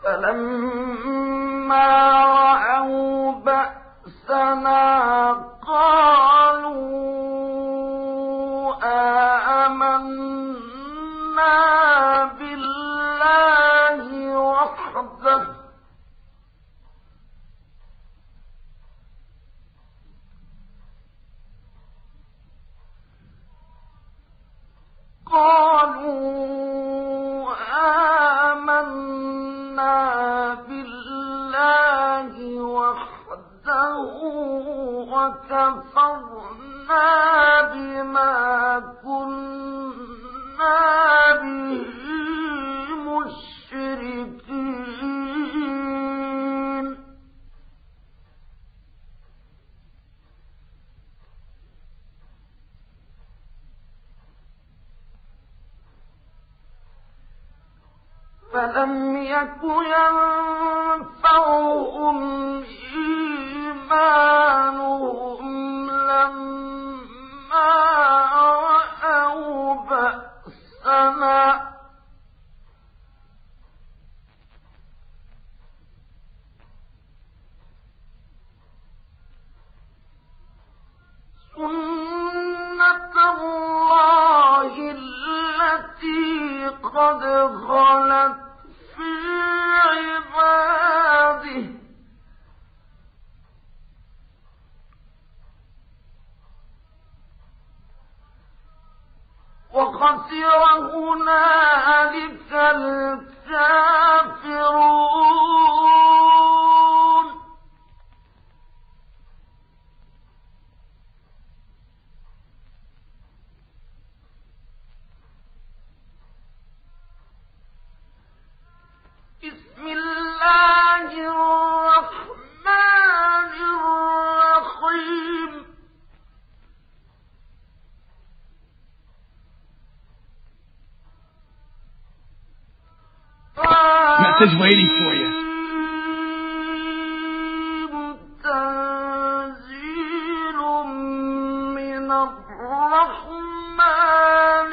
فلما رأوا بأسنا قالوا آمنا بالله وحده وكفرنا بما كنا به مشركين فلم يك ينفعهم إيمانهم لما رأوا بأسنا سنة الله التي قد خلت في عباده وخسر هنالك الكافرون بسم الله الرحمن الرحيم Message waiting for you. تنزيل من الرحمن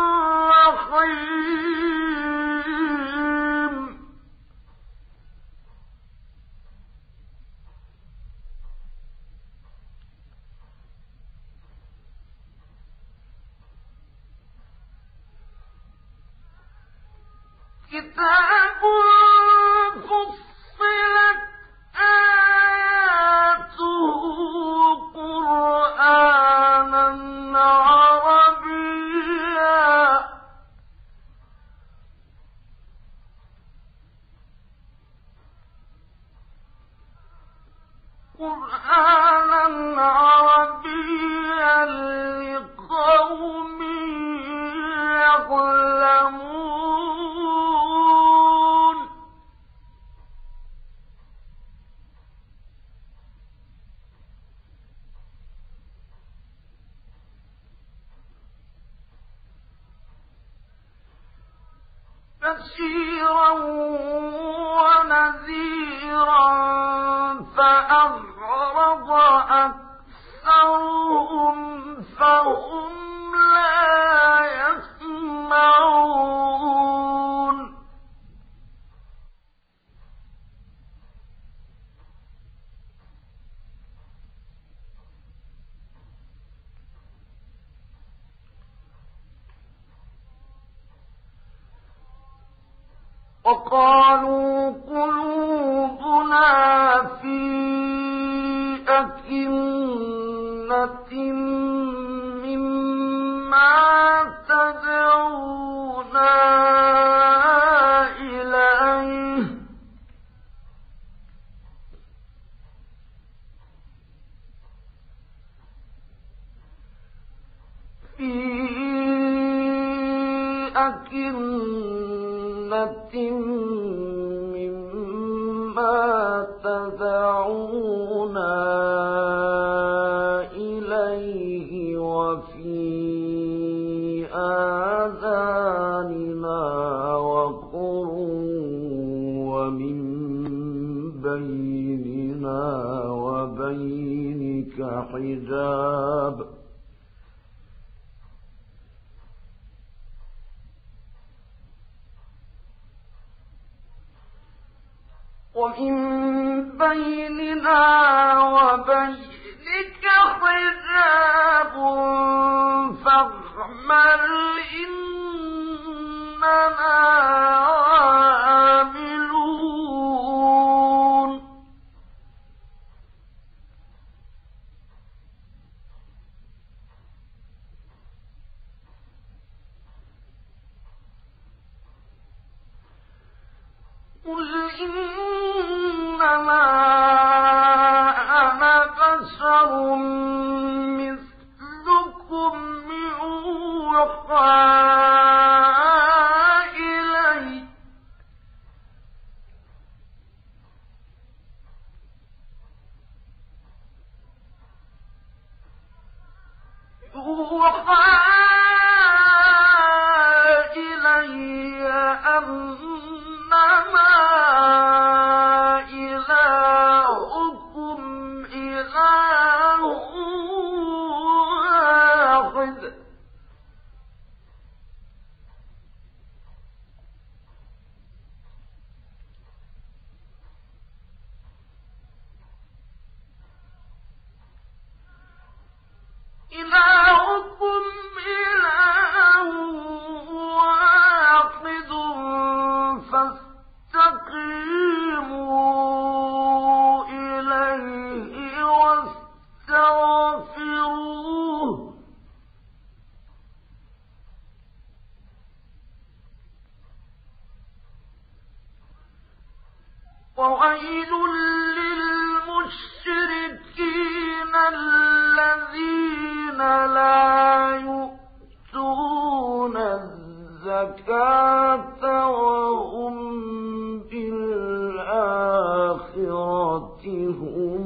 الرحيم كتاب فصلت آياته قرآنا عربيا لقوم يعلمون بشيرا ونذيرا فأعرض أكثرهم فهم لا يسمعون وقالوا قلوبنا في أكنة مما تدعونا إليه في أكنة مما تدعونا إليه وفي آذاننا وقر ومن بيننا وبينك حجاب ومن بيننا وبينك حجاب فاعمل إننا عاملون قل إنما أنا بشر مثلكم يوحى إلي أنما إلهكم إله واحد فاستقيموا إليه واستغفروه وويل للمشركين الذين لا يؤتون الزكاة وهم بالآخرة هم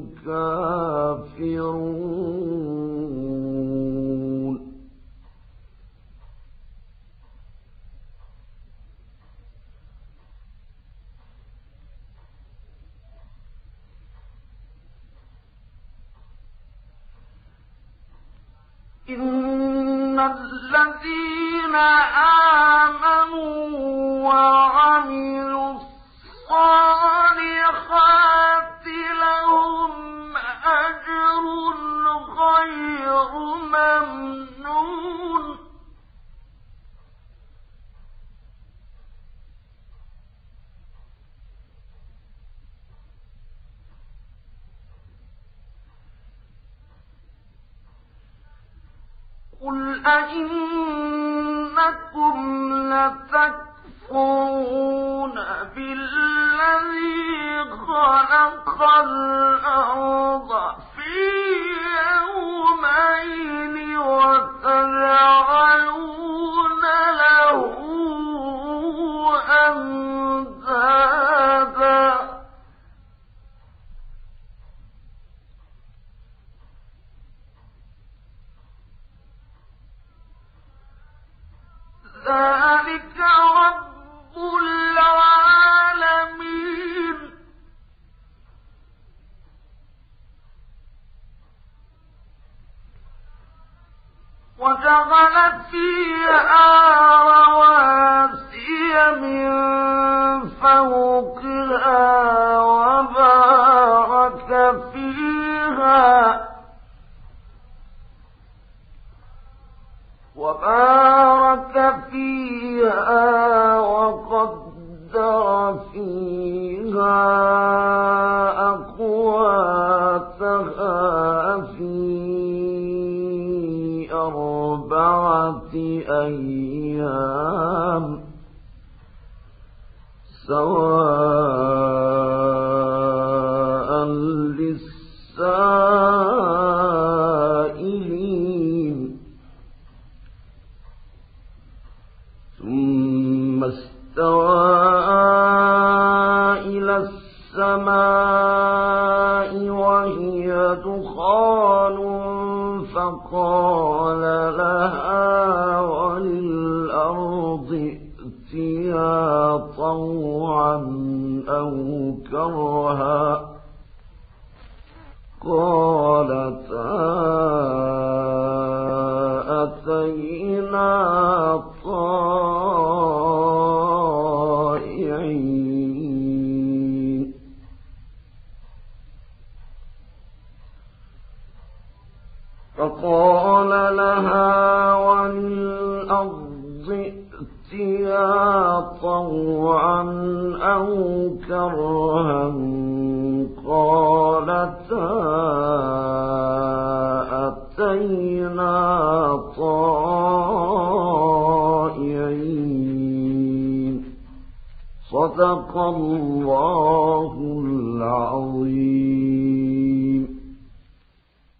كافرون إن الذين آمنوا وعملوا الصالحات لهم أجر غير ممنون قل أئنكم لتكفرون بالذي خلق الأرض في يومين وتجعلون له أندادا ذلك رب العالمين وجعل فيها رواسي من فوقها وبارك فيها وقدر فيها أقواتها في 4 أيام سواء للسائلين ثم استوى إلى السماء وهي دخان فقال لها وللأرض ائتيا طوعا أو كرها قالتا أتينا طائعين فقال لها وللأرض ائتيا طوعا أو كرها قالتا أتينا طائعين. صدق الله العظيم.